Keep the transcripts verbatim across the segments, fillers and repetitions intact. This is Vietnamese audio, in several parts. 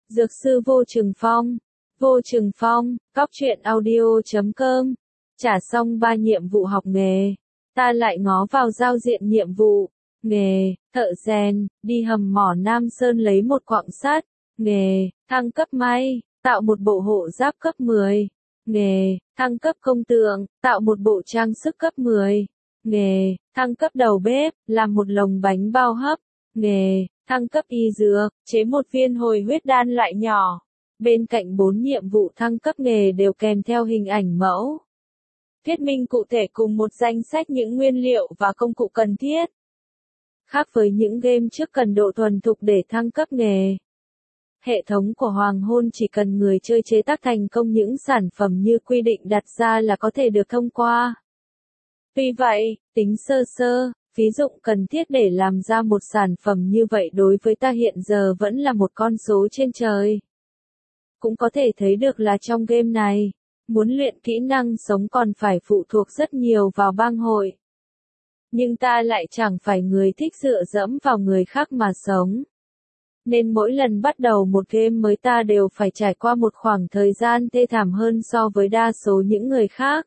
Dược sư Vô Trừng Phong. Vô Trừng Phong, cóc truyện audio chấm com. Trả xong ba nhiệm vụ học nghề. Ta lại ngó vào giao diện nhiệm vụ. Nghề, thợ rèn, đi hầm mỏ Nam Sơn lấy một quặng sắt. Nghề, thăng cấp may, tạo một bộ hộ giáp cấp mười. Nghề, thăng cấp công tượng, tạo một bộ trang sức cấp mười. Nghề, thăng cấp đầu bếp, làm một lồng bánh bao hấp. Nghề, thăng cấp y dược, chế một viên hồi huyết đan loại nhỏ. Bên cạnh bốn nhiệm vụ thăng cấp nghề đều kèm theo hình ảnh mẫu. Thuyết minh cụ thể cùng một danh sách những nguyên liệu và công cụ cần thiết. Khác với những game trước cần độ thuần thục để thăng cấp nghề. Hệ thống của Hoàng Hôn chỉ cần người chơi chế tác thành công những sản phẩm như quy định đặt ra là có thể được thông qua. Tuy vậy, tính sơ sơ, phí dụng cần thiết để làm ra một sản phẩm như vậy đối với ta hiện giờ vẫn là một con số trên trời. Cũng có thể thấy được là trong game này, muốn luyện kỹ năng sống còn phải phụ thuộc rất nhiều vào bang hội. Nhưng ta lại chẳng phải người thích dựa dẫm vào người khác mà sống. Nên mỗi lần bắt đầu một game mới ta đều phải trải qua một khoảng thời gian thê thảm hơn so với đa số những người khác.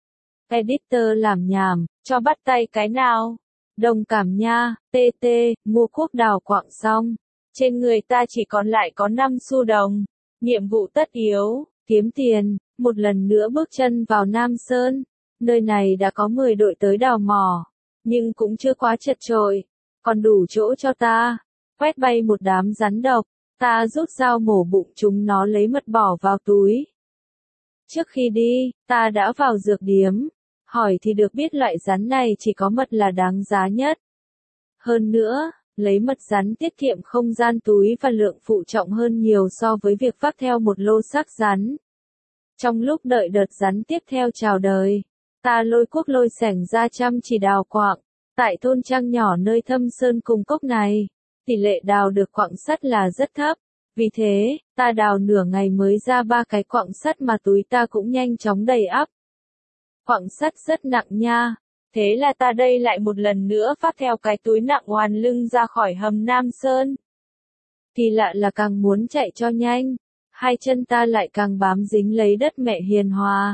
Editor làm nhảm, cho bắt tay cái nào? Đồng cảm nha, tê tê, mua quốc đào quặng xong. Trên người ta chỉ còn lại có năm xu đồng. Nhiệm vụ tất yếu, kiếm tiền, một lần nữa bước chân vào Nam Sơn. Nơi này đã có mười đội tới đào mỏ, nhưng cũng chưa quá chật chội, còn đủ chỗ cho ta. Quét bay một đám rắn độc, ta rút dao mổ bụng chúng nó lấy mật bỏ vào túi. Trước khi đi, ta đã vào dược điếm, hỏi thì được biết loại rắn này chỉ có mật là đáng giá nhất. Hơn nữa, lấy mật rắn tiết kiệm không gian túi và lượng phụ trọng hơn nhiều so với việc vác theo một lô xác rắn. Trong lúc đợi đợt rắn tiếp theo chào đời, ta lôi cuốc lôi xẻng ra chăm chỉ đào quặng. Tại thôn trang nhỏ nơi thâm sơn cùng cốc này, tỷ lệ đào được quặng sắt là rất thấp. Vì thế, ta đào nửa ngày mới ra ba cái quặng sắt mà túi ta cũng nhanh chóng đầy ắp. Quặng sắt rất nặng nha. Thế là ta đây lại một lần nữa phát theo cái túi nặng oàn lưng ra khỏi hầm Nam Sơn. Kỳ lạ là càng muốn chạy cho nhanh, hai chân ta lại càng bám dính lấy đất mẹ hiền hòa.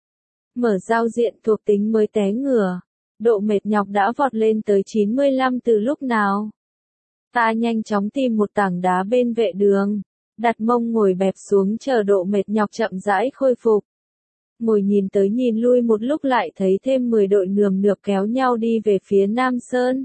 Mở giao diện thuộc tính mới té ngửa. Độ mệt nhọc đã vọt lên tới chín mươi lăm từ lúc nào. Ta nhanh chóng tìm một tảng đá bên vệ đường, đặt mông ngồi bẹp xuống chờ độ mệt nhọc chậm rãi khôi phục. Ngồi nhìn tới nhìn lui một lúc lại thấy thêm mười đội nườm nượp kéo nhau đi về phía Nam Sơn.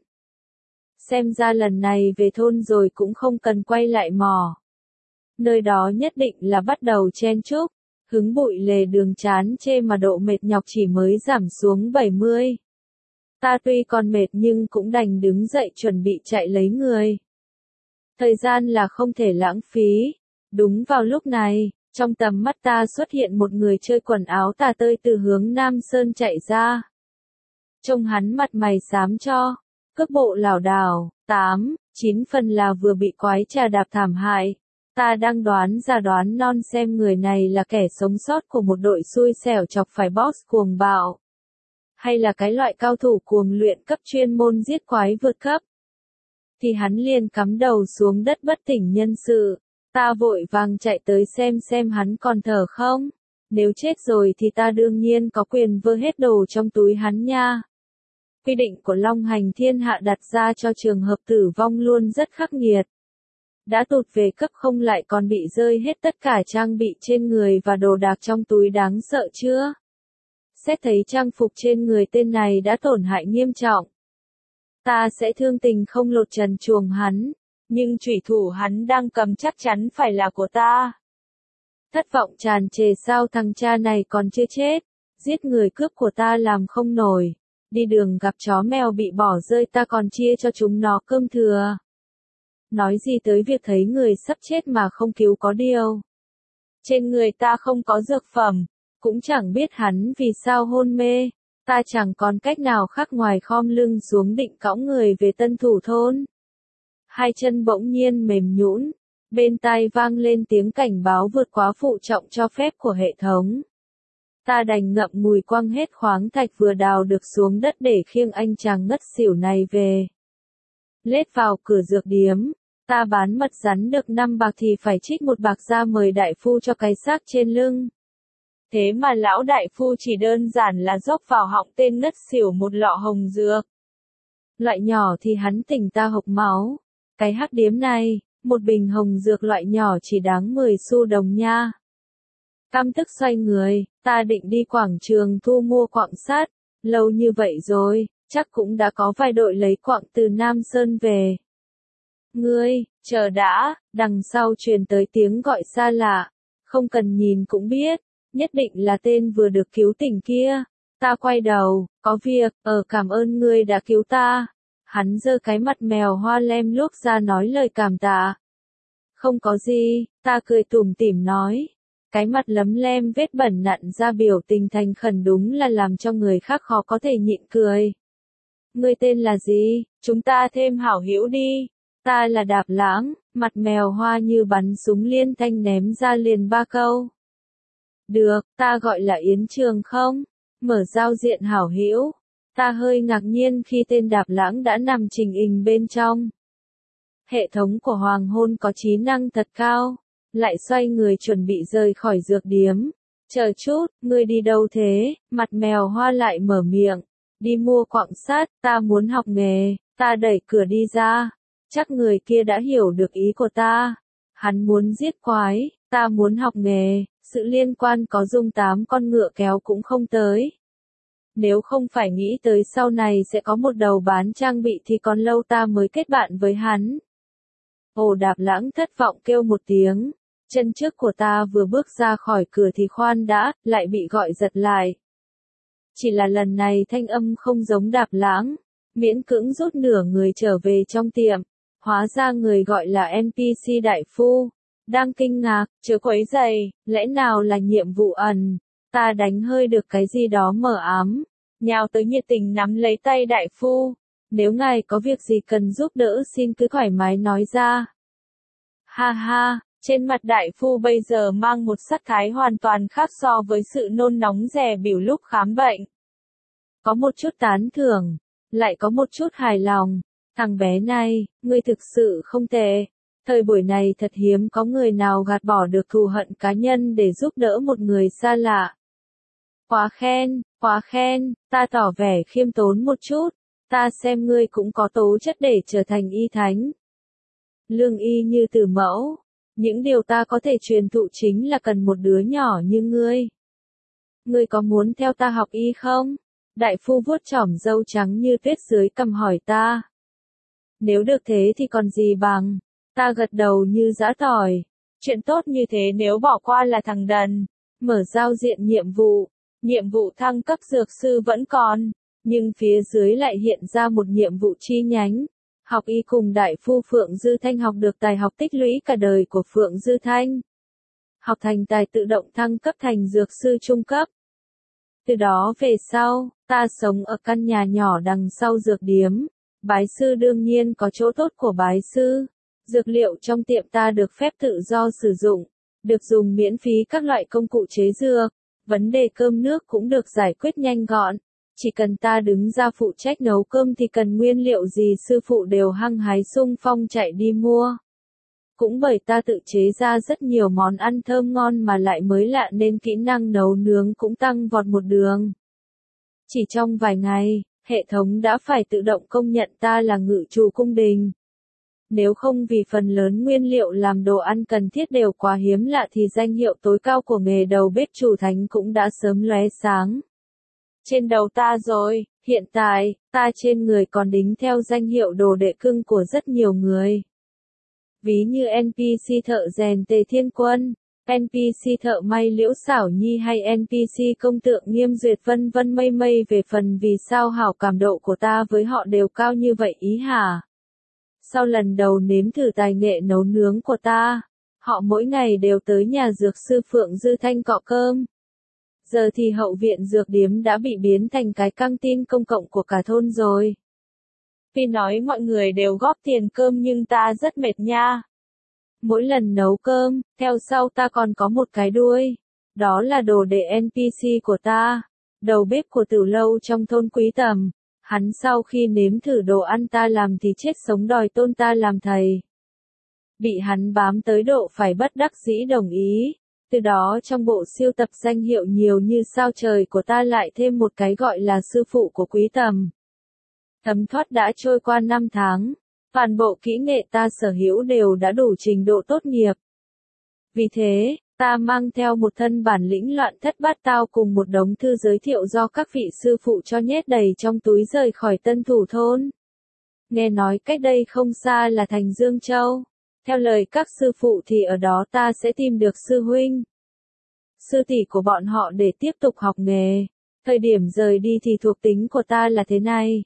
Xem ra lần này về thôn rồi cũng không cần quay lại mỏ. Nơi đó nhất định là bắt đầu chen chúc, hứng bụi lề đường chán chê mà độ mệt nhọc chỉ mới giảm xuống bảy mươi. Ta tuy còn mệt nhưng cũng đành đứng dậy chuẩn bị chạy lấy người. Thời gian là không thể lãng phí. Đúng vào lúc này, trong tầm mắt ta xuất hiện một người chơi quần áo tà tơi từ hướng Nam Sơn chạy ra. Trông hắn mặt mày xám cho, cước bộ lảo đảo, tám, chín phần là vừa bị quái trà đạp thảm hại. Ta đang đoán ra đoán non xem người này là kẻ sống sót của một đội xui xẻo chọc phải boss cuồng bạo. Hay là cái loại cao thủ cuồng luyện cấp chuyên môn giết quái vượt cấp. Thì hắn liền cắm đầu xuống đất bất tỉnh nhân sự. Ta vội vàng chạy tới xem xem hắn còn thở không. Nếu chết rồi thì ta đương nhiên có quyền vơ hết đồ trong túi hắn nha. Quy định của Long Hành Thiên Hạ đặt ra cho trường hợp tử vong luôn rất khắc nghiệt. Đã tụt về cấp không lại còn bị rơi hết tất cả trang bị trên người và đồ đạc trong túi đáng sợ chưa? Xét thấy trang phục trên người tên này đã tổn hại nghiêm trọng. Ta sẽ thương tình không lột trần chuồng hắn, nhưng chủy thủ hắn đang cầm chắc chắn phải là của ta. Thất vọng tràn trề sao thằng cha này còn chưa chết, giết người cướp của ta làm không nổi, đi đường gặp chó mèo bị bỏ rơi ta còn chia cho chúng nó cơm thừa. Nói gì tới việc thấy người sắp chết mà không cứu có điều. Trên người ta không có dược phẩm. Cũng chẳng biết hắn vì sao hôn mê, ta chẳng còn cách nào khác ngoài khom lưng xuống định cõng người về Tân Thủ thôn. Hai chân bỗng nhiên mềm nhũn, bên tai vang lên tiếng cảnh báo vượt quá phụ trọng cho phép của hệ thống. Ta đành ngậm ngùi quăng hết khoáng thạch vừa đào được xuống đất để khiêng anh chàng ngất xỉu này về. Lết vào cửa dược điếm, Ta bán mật rắn được năm bạc thì phải trích một bạc ra mời đại phu cho cái xác trên lưng. Thế mà lão đại phu chỉ đơn giản là dốc vào họng tên ngất xỉu một lọ hồng dược. Loại nhỏ thì hắn tỉnh ta hộc máu. Cái hắc điếm này, một bình hồng dược loại nhỏ chỉ đáng mười xu đồng nha. Căm tức xoay người, ta định đi quảng trường thu mua quặng sắt. Lâu như vậy rồi, chắc cũng đã có vài đội lấy quặng từ Nam Sơn về. Ngươi, chờ đã, đằng sau truyền tới tiếng gọi xa lạ. Không cần nhìn cũng biết, nhất định là tên vừa được cứu tỉnh kia. Ta quay đầu, có việc, ờ cảm ơn ngươi đã cứu ta. Hắn giơ cái mặt mèo hoa lem luốc ra nói lời cảm tạ. Không có gì, ta cười tủm tỉm nói. Cái mặt lấm lem vết bẩn nặn ra biểu tình thành khẩn đúng là làm cho người khác khó có thể nhịn cười. Ngươi tên là gì, chúng ta thêm hảo hữu đi. Ta là Đạp Lãng, mặt mèo hoa như bắn súng liên thanh ném ra liền ba câu. Được, ta gọi là Yến Trường không? Mở giao diện hảo hữu. Ta hơi ngạc nhiên khi tên Đạp Lãng đã nằm trình hình bên trong. Hệ thống của Hoàng Hôn có trí năng thật cao. Lại xoay người chuẩn bị rời khỏi dược điếm. Chờ chút, ngươi đi đâu thế? Mặt mèo hoa lại mở miệng. Đi mua quặng sắt, ta muốn học nghề. Ta đẩy cửa đi ra. Chắc người kia đã hiểu được ý của ta. Hắn muốn giết quái, ta muốn học nghề. Sự liên quan có dung tám con ngựa kéo cũng không tới. Nếu không phải nghĩ tới sau này sẽ có một đầu bán trang bị thì còn lâu ta mới kết bạn với hắn. Ồ Đạp Lãng thất vọng kêu một tiếng. Chân trước của ta vừa bước ra khỏi cửa thì khoan đã, lại bị gọi giật lại. Chỉ là lần này thanh âm không giống Đạp Lãng. Miễn cưỡng rút nửa người trở về trong tiệm. Hóa ra người gọi là en pê xê đại phu. Đang kinh ngạc, chớ quấy giày, lẽ nào là nhiệm vụ ẩn. Ta đánh hơi được cái gì đó mờ ám. Nhào tới nhiệt tình nắm lấy tay đại phu. Nếu ngài có việc gì cần giúp đỡ xin cứ thoải mái nói ra. Ha ha, trên mặt đại phu bây giờ mang một sắc thái hoàn toàn khác so với sự nôn nóng dè bỉu lúc khám bệnh. Có một chút tán thưởng, lại có một chút hài lòng. Thằng bé này, ngươi thực sự không tệ. Thời buổi này thật hiếm có người nào gạt bỏ được thù hận cá nhân để giúp đỡ một người xa lạ. Quá khen, quá khen, ta tỏ vẻ khiêm tốn một chút. Ta xem ngươi cũng có tố chất để trở thành y thánh. Lương y như từ mẫu. Những điều ta có thể truyền thụ chính là cần một đứa nhỏ như ngươi. Ngươi có muốn theo ta học y không? Đại phu vuốt chỏm râu trắng như tuyết dưới cằm hỏi ta. Nếu được thế thì còn gì bằng. Ta gật đầu như giã tỏi. Chuyện tốt như thế nếu bỏ qua là thằng đần. Mở giao diện nhiệm vụ. Nhiệm vụ thăng cấp dược sư vẫn còn. Nhưng phía dưới lại hiện ra một nhiệm vụ chi nhánh. Học y cùng đại phu Phượng Dư Thanh học được tài học tích lũy cả đời của Phượng Dư Thanh. Học thành tài tự động thăng cấp thành dược sư trung cấp. Từ đó về sau, ta sống ở căn nhà nhỏ đằng sau dược điếm. Bái sư đương nhiên có chỗ tốt của bái sư. Dược liệu trong tiệm ta được phép tự do sử dụng. Được dùng miễn phí các loại công cụ chế dược. Vấn đề cơm nước cũng được giải quyết nhanh gọn. Chỉ cần ta đứng ra phụ trách nấu cơm thì cần nguyên liệu gì sư phụ đều hăng hái xung phong chạy đi mua. Cũng bởi ta tự chế ra rất nhiều món ăn thơm ngon mà lại mới lạ nên kỹ năng nấu nướng cũng tăng vọt một đường. Chỉ trong vài ngày, hệ thống đã phải tự động công nhận ta là ngự trù cung đình. Nếu không vì phần lớn nguyên liệu làm đồ ăn cần thiết đều quá hiếm lạ thì danh hiệu tối cao của nghề đầu bếp chủ thánh cũng đã sớm lóe sáng. Trên đầu ta rồi, hiện tại, ta trên người còn đính theo danh hiệu đồ đệ cưng của rất nhiều người. Ví như en pê xê thợ rèn Tề Thiên Quân, en pê xê thợ may Liễu Xảo Nhi hay en pê xê công tượng Nghiêm Duyệt vân vân mây mây về phần vì sao hảo cảm độ của ta với họ đều cao như vậy ý hả? Sau lần đầu nếm thử tài nghệ nấu nướng của ta, họ mỗi ngày đều tới nhà dược sư Phượng Dư Thanh cọ cơm. Giờ thì hậu viện dược điếm đã bị biến thành cái căng tin công cộng của cả thôn rồi. Vì nói mọi người đều góp tiền cơm nhưng ta rất mệt nha. Mỗi lần nấu cơm, theo sau ta còn có một cái đuôi. Đó là đồ đệ en pê xê của ta. Đầu bếp của Tử Lâu trong thôn Quý Tầm. Hắn sau khi nếm thử đồ ăn ta làm thì chết sống đòi tôn ta làm thầy. bị hắn bám tới độ phải bất đắc dĩ đồng ý. Từ đó trong bộ siêu tập danh hiệu nhiều như sao trời của ta lại thêm một cái gọi là sư phụ của Quý Tầm. Thấm thoát đã trôi qua năm tháng, toàn bộ kỹ nghệ ta sở hữu đều đã đủ trình độ tốt nghiệp. Vì thế, ta mang theo một thân bản lĩnh loạn thất bát tao cùng một đống thư giới thiệu do các vị sư phụ cho nhét đầy trong túi rời khỏi Tân Thủ thôn. Nghe nói cách đây không xa là thành Dương Châu. Theo lời các sư phụ thì ở đó ta sẽ tìm được sư huynh, sư tỷ của bọn họ để tiếp tục học nghề. Thời điểm rời đi thì thuộc tính của ta là thế này.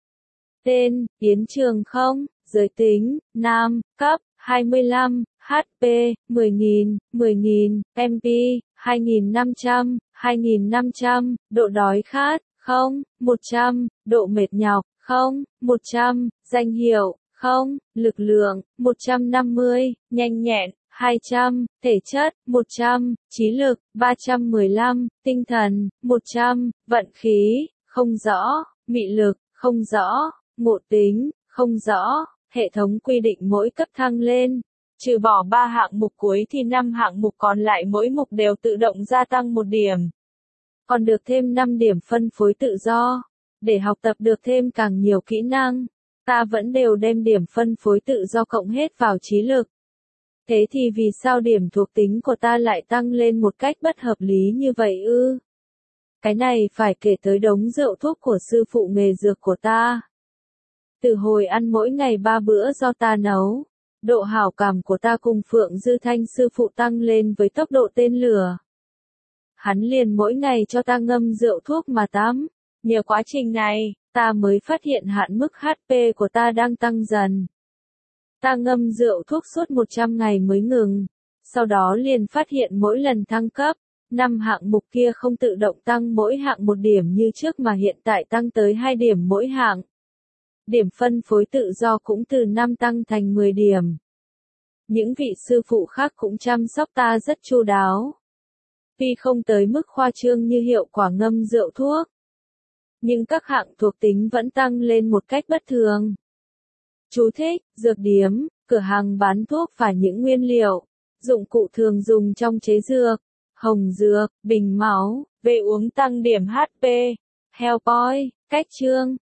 Tên, Yến Trường không, giới tính, nam, cấp, hai mươi lăm, hát pê, mười nghìn, mười nghìn, em pê, hai nghìn năm trăm, hai nghìn năm trăm, độ đói khát, không, một trăm, độ mệt nhọc, không, một trăm, danh hiệu, không, lực lượng, một trăm năm mươi, nhanh nhẹn, hai trăm, thể chất, một trăm, trí lực, ba trăm mười lăm, tinh thần, một trăm, vận khí, không rõ, mị lực, không rõ, ngộ tính, không rõ, hệ thống quy định mỗi cấp thăng lên. Trừ bỏ ba hạng mục cuối thì năm hạng mục còn lại mỗi mục đều tự động gia tăng một điểm. Còn được thêm năm điểm phân phối tự do. Để học tập được thêm càng nhiều kỹ năng, ta vẫn đều đem điểm phân phối tự do cộng hết vào trí lực. Thế thì vì sao điểm thuộc tính của ta lại tăng lên một cách bất hợp lý như vậy ư? Cái này phải kể tới đống rượu thuốc của sư phụ nghề dược của ta. Từ hồi ăn mỗi ngày ba bữa do ta nấu, độ hảo cảm của ta cùng Phượng Dư Thanh sư phụ tăng lên với tốc độ tên lửa. Hắn liền mỗi ngày cho ta ngâm rượu thuốc mà tắm. Nhờ quá trình này, ta mới phát hiện hạn mức hát pê của ta đang tăng dần. Ta ngâm rượu thuốc suốt một trăm ngày mới ngừng. Sau đó liền phát hiện mỗi lần thăng cấp, năm hạng mục kia không tự động tăng mỗi hạng một điểm như trước mà hiện tại tăng tới hai điểm mỗi hạng. Điểm phân phối tự do cũng từ năm tăng thành mười điểm. Những vị sư phụ khác cũng chăm sóc ta rất chu đáo. Tuy không tới mức khoa trương như hiệu quả ngâm rượu thuốc, nhưng các hạng thuộc tính vẫn tăng lên một cách bất thường. Chú thích, dược điếm, cửa hàng bán thuốc và những nguyên liệu, dụng cụ thường dùng trong chế dược, hồng dược, bình máu, về uống tăng điểm hát pê, Hellboy, cách chương.